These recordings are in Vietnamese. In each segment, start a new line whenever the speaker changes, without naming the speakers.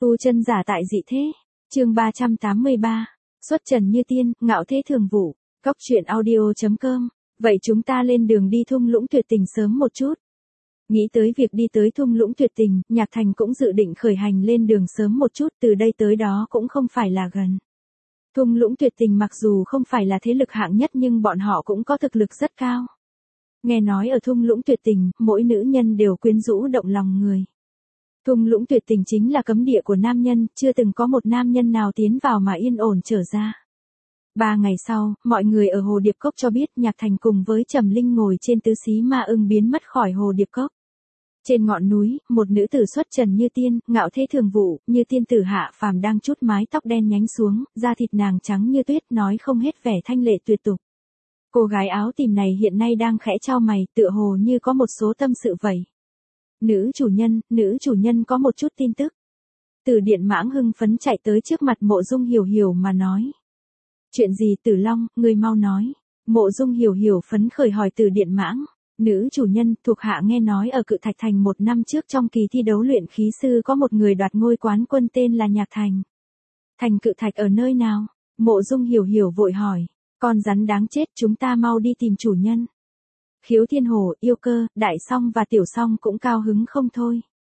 Tu chân giả tại dị thế. Chương 383. Xuất trần như tiên, ngạo thế thường vụ. Cóc truyện audio.com. Vậy chúng ta lên đường đi thung lũng tuyệt tình sớm một chút. Nghĩ tới việc đi tới thung lũng tuyệt tình, Nhạc Thành cũng dự định khởi hành lên đường sớm một chút, từ đây tới đó cũng không phải là gần. Thung lũng tuyệt tình mặc dù không phải là thế lực hạng nhất nhưng bọn họ cũng có thực lực rất cao. Nghe nói ở thung lũng tuyệt tình, mỗi nữ nhân đều quyến rũ động lòng người. Thung lũng tuyệt tình chính là cấm địa của nam nhân, chưa từng có một nam nhân nào tiến vào mà yên ổn trở ra. 3 ngày sau, mọi người ở Hồ Điệp Cốc cho biết Nhạc Thành cùng với Trầm Linh ngồi trên tứ xí ma ưng biến mất khỏi Hồ Điệp Cốc. Trên ngọn núi, một nữ tử xuất trần như tiên, ngạo thế thường vụ, như tiên tử hạ phàm đang trút mái tóc đen nhánh xuống, da thịt nàng trắng như tuyết, nói không hết vẻ thanh lệ tuyệt tục. Cô gái áo tím này hiện nay đang khẽ chau mày, tựa hồ như có một số tâm sự vậy. Nữ chủ nhân có một chút tin tức. Từ Điện Mãng hưng phấn chạy tới trước mặt Mộ Dung Hiểu Hiểu mà nói. Chuyện gì Tử Long, người mau nói. Mộ Dung Hiểu Hiểu phấn khởi hỏi Từ Điện Mãng. Nữ chủ nhân, thuộc hạ nghe nói ở Cự Thạch Thành 1 năm trước trong kỳ thi đấu luyện khí sư có một người đoạt ngôi quán quân tên là Nhạc Thành. Thành Cự Thạch ở nơi nào? Mộ Dung Hiểu Hiểu vội hỏi. Con rắn đáng chết, chúng ta mau đi tìm chủ nhân. Khiếu Thiên Hổ, Yêu Cơ, Đại Song và Tiểu Song cũng cao hứng không thôi.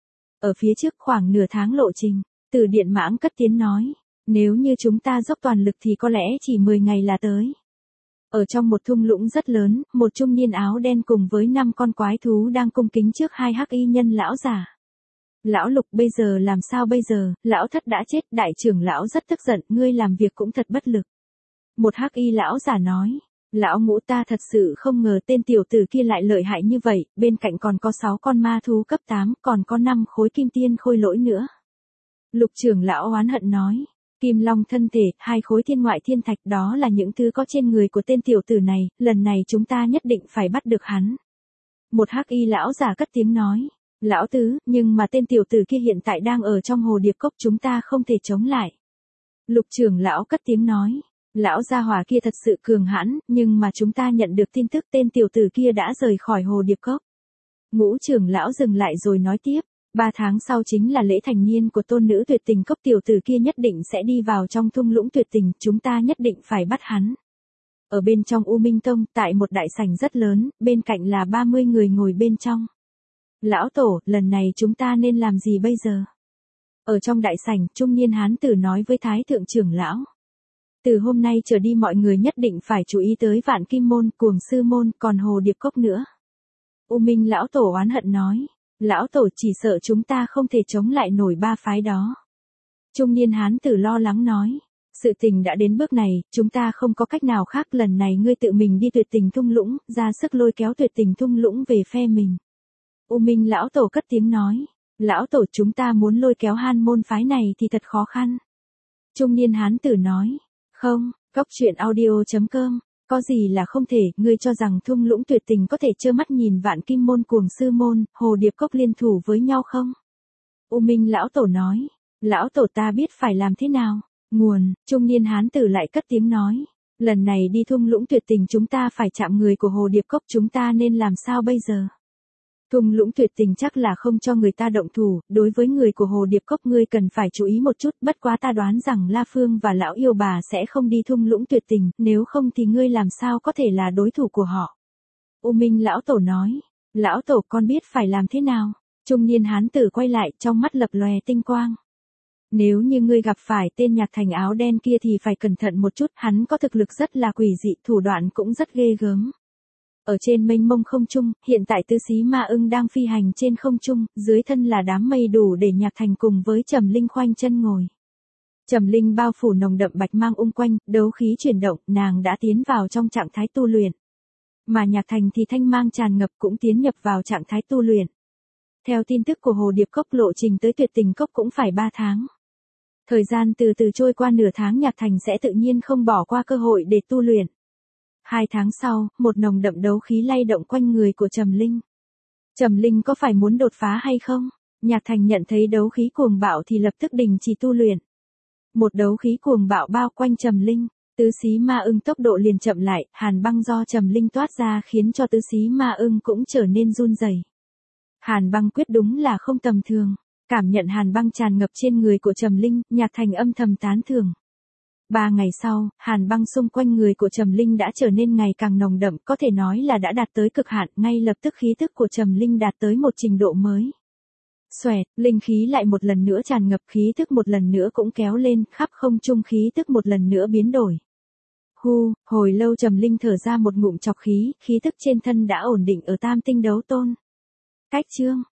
Ở phía trước khoảng nửa tháng lộ trình, Từ Điện Mãng cất tiếng nói. Nếu như chúng ta dốc toàn lực thì có lẽ chỉ 10 ngày là tới. Ở trong một thung lũng rất lớn, một trung niên áo đen cùng với 5 con quái thú đang cung kính trước 2 hắc y nhân lão giả. Lão Lục, bây giờ làm sao bây giờ, lão thất đã chết, đại trưởng lão rất tức giận, ngươi làm việc cũng thật bất lực. Một hắc y lão giả nói, lão Ngũ, ta thật sự không ngờ tên tiểu tử kia lại lợi hại như vậy, bên cạnh còn có 6 con ma thú cấp 8, còn có 5 khối kim tiên khôi lỗi nữa. Lục trưởng lão oán hận nói. Kim Long thân thể, 2 khối thiên ngoại thiên thạch, đó là những thứ có trên người của tên tiểu tử này, lần này chúng ta nhất định phải bắt được hắn. Một hắc y lão giả cất tiếng nói, lão tứ, nhưng mà tên tiểu tử kia hiện tại đang ở trong Hồ Điệp Cốc, chúng ta không thể chống lại. Lục trưởng lão cất tiếng nói, lão gia hỏa kia thật sự cường hãn, nhưng mà chúng ta nhận được tin tức tên tiểu tử kia đã rời khỏi Hồ Điệp Cốc. Ngũ trưởng lão dừng lại rồi nói tiếp. 3 tháng sau chính là lễ thành niên của tôn nữ tuyệt tình cốc, tiểu tử kia nhất định sẽ đi vào trong thung lũng tuyệt tình, chúng ta nhất định phải bắt hắn. Ở bên trong U Minh Tông, tại một đại sảnh rất lớn, bên cạnh là 30 người ngồi bên trong. Lão tổ, lần này chúng ta nên làm gì bây giờ? Ở trong đại sảnh, trung niên hán tử nói với Thái thượng trưởng lão. Từ hôm nay trở đi mọi người nhất định phải chú ý tới Vạn Kim Môn, Cuồng Sư Môn, còn Hồ Điệp Cốc nữa. U Minh lão tổ oán hận nói. Lão tổ, chỉ sợ chúng ta không thể chống lại nổi 3 phái đó. Trung niên hán tử lo lắng nói. Sự tình đã đến bước này, chúng ta không có cách nào khác, lần này ngươi tự mình đi tuyệt tình thung lũng, ra sức lôi kéo tuyệt tình thung lũng về phe mình. U Minh lão tổ cất tiếng nói. Lão tổ, chúng ta muốn lôi kéo Han môn phái này thì thật khó khăn. Trung niên hán tử nói. Không, Cóc truyện audio.com. Có gì là không thể, ngươi cho rằng thung lũng tuyệt tình có thể trơ mắt nhìn Vạn Kim Môn, Cuồng Sư Môn, Hồ Điệp Cốc liên thủ với nhau không? U Minh lão tổ nói, lão tổ, ta biết phải làm thế nào. Nguồn, trung niên hán tử lại cất tiếng nói, lần này đi thung lũng tuyệt tình chúng ta phải chạm người của Hồ Điệp Cốc, chúng ta nên làm sao bây giờ? Thung lũng tuyệt tình chắc là không cho người ta động thủ, đối với người của Hồ Điệp Cốc ngươi cần phải chú ý một chút, bất quá ta đoán rằng La Phương và lão yêu bà sẽ không đi thung lũng tuyệt tình, nếu không thì ngươi làm sao có thể là đối thủ của họ. U Minh lão tổ nói, lão tổ, con biết phải làm thế nào. Trung niên hán tử quay lại, trong mắt lập lòe tinh quang. Nếu như ngươi gặp phải tên Nhạc Thành áo đen kia thì phải cẩn thận một chút, hắn có thực lực rất là quỷ dị, thủ đoạn cũng rất ghê gớm. Ở trên mênh mông không trung, hiện tại tứ xí ma ưng đang phi hành trên không trung, dưới thân là đám mây đủ để Nhạc Thành cùng với Trầm Linh khoanh chân ngồi. Trầm Linh bao phủ nồng đậm bạch mang quanh, đấu khí chuyển động, nàng đã tiến vào trong trạng thái tu luyện. Mà Nhạc Thành thì thanh mang tràn ngập cũng tiến nhập vào trạng thái tu luyện. Theo tin tức của Hồ Điệp Cốc, lộ trình tới tuyệt tình cốc cũng phải 3 tháng. Thời gian từ từ trôi qua, nửa tháng Nhạc Thành sẽ tự nhiên không bỏ qua cơ hội để tu luyện. 2 tháng sau, một nồng đậm đấu khí lay động quanh người của Trầm Linh. Trầm Linh có phải muốn đột phá hay không? Nhạc Thành nhận thấy đấu khí cuồng bạo thì lập tức đình chỉ tu luyện. Một đấu khí cuồng bạo bao quanh Trầm Linh, tứ xí ma ưng tốc độ liền chậm lại, hàn băng do Trầm Linh toát ra khiến cho tứ xí ma ưng cũng trở nên run rẩy. Hàn băng quyết đúng là không tầm thường. Cảm nhận hàn băng tràn ngập trên người của Trầm Linh, Nhạc Thành âm thầm tán thưởng. 3 ngày sau, hàn băng xung quanh người của Trầm Linh đã trở nên ngày càng nồng đậm, có thể nói là đã đạt tới cực hạn, ngay lập tức khí tức của Trầm Linh đạt tới một trình độ mới. Xoẹt, linh khí lại một lần nữa tràn ngập, khí tức một lần nữa cũng kéo lên, khắp không trung khí tức một lần nữa biến đổi. Hồi lâu Trầm Linh thở ra một ngụm trọc khí, khí tức trên thân đã ổn định ở Tam Tinh Đấu Tôn. Cách chương